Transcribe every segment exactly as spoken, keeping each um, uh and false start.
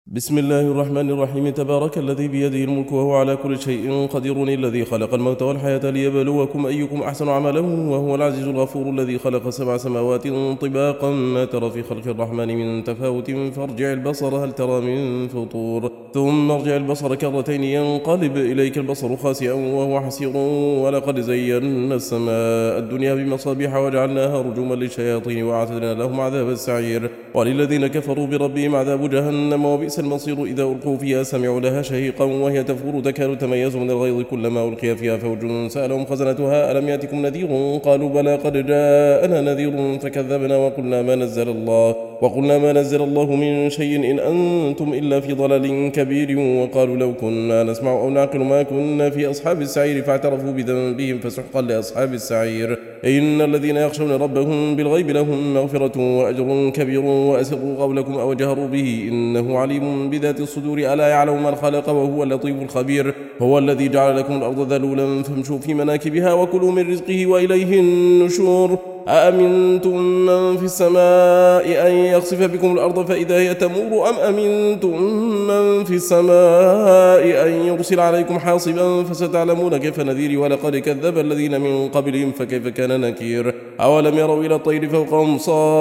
بسم الله الرحمن الرحيم. تبارك الذي بيده الملك وهو على كل شيء قدير، الذي خلق الموت والحياة ليبلوكم أيكم أحسن عملا، وهو العزيز الغفور الذي خلق سبع سماوات طباقا ما ترى في خلق الرحمن من تفاوت فارجع البصر هل ترى من فطور، ثم ارجع البصر كرتين ينقلب إليك البصر خاسئا وهو حسير، ولقد زينا السماء الدنيا بمصابيح وجعلناها رجوما للشياطين وأعتدنا لهم عذاب السعير، وللذين كفروا بربهم عذاب جهنم وبئس المصير. إذا ألقوا فيها سمعوا لها شهيقا وهي تفور تكاد تميز من الغيظ كلما ألقي فيها فوج سألهم خزنتها ألم يأتكم نذير قالوا بلى قد جاءنا نذير فكذبنا وقلنا ما نزل الله وقلنا ما نزل الله من شيء إن أنتم إلا في ضلال كبير، وقالوا لو كنا نسمع أو نعقل ما كنا في أصحاب السعير فاعترفوا بذنبهم فسحقا لأصحاب السعير. إن الذين يخشون ربهم بالغيب لهم مغفرة وأجر كبير، وأسروا قولكم أو جهروا به إنه عليم بذات الصدور ألا يعلم من خلق وهو اللطيف الخبير. هو الذي جعل لكم الأرض ذلولا فامشوا في مناكبها وكلوا من رزقه وإليه النشور. أأمنتم من في السماء أن يخسف بكم الأرض فإذا هي تمور، أم أمنتم من في السماء أن يرسل عليكم حاصبا فستعلمون كيف نذيري، ولقد كذب الذين من قبلهم فكيف كان نكير. أولم يروا إلى الطير فوقهم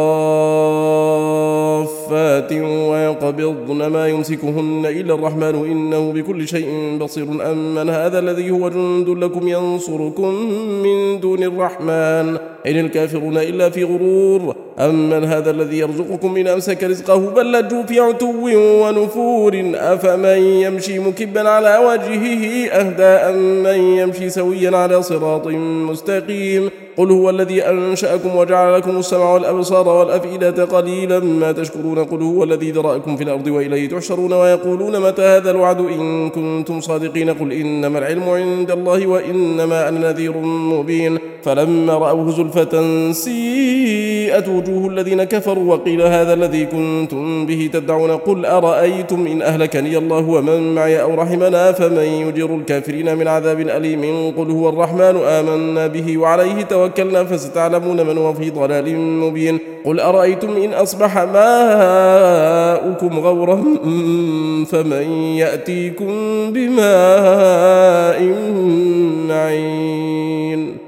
صافات ويقبضن ما يمسكهن إلا الرحمن إنه بكل شيء بصير، أمن هذا الذي هو جند لكم ينصركم من دون الرحمن إن الكافرون إلا في غرور، أمن هذا الذي يرزقكم إن أمسك رزقه بل لجوا في عتو ونفور، أفمن يمشي مكبا على وجهه أهدى أم من يمشي سويا على صراط مستقيم. قل هو الذي أنشأكم وجعل لكم السمع والأبصار والأفئدة قليلا ما تشكرون. قل هو الذي ذرأكم في الأرض وإليه تحشرون، ويقولون متى هذا الوعد إن كنتم صادقين. قل إنما العلم عند الله وإنما أنا نذير مبين. فلما رأوه زلفة سيئت وجوه الذين كفروا وقيل هذا الذي كنتم به تدعون. قل أرأيتم إن أهلكني الله ومن معي أو رحمنا فمن يجير الكافرين من عذاب أليم. قل هو الرحمن آمنا به وعليه توكلنا فستعلمون من هو في ضلال مبين. قل أرأيتم إن أصبح ماؤكم غورا فمن يأتيكم بماء معين.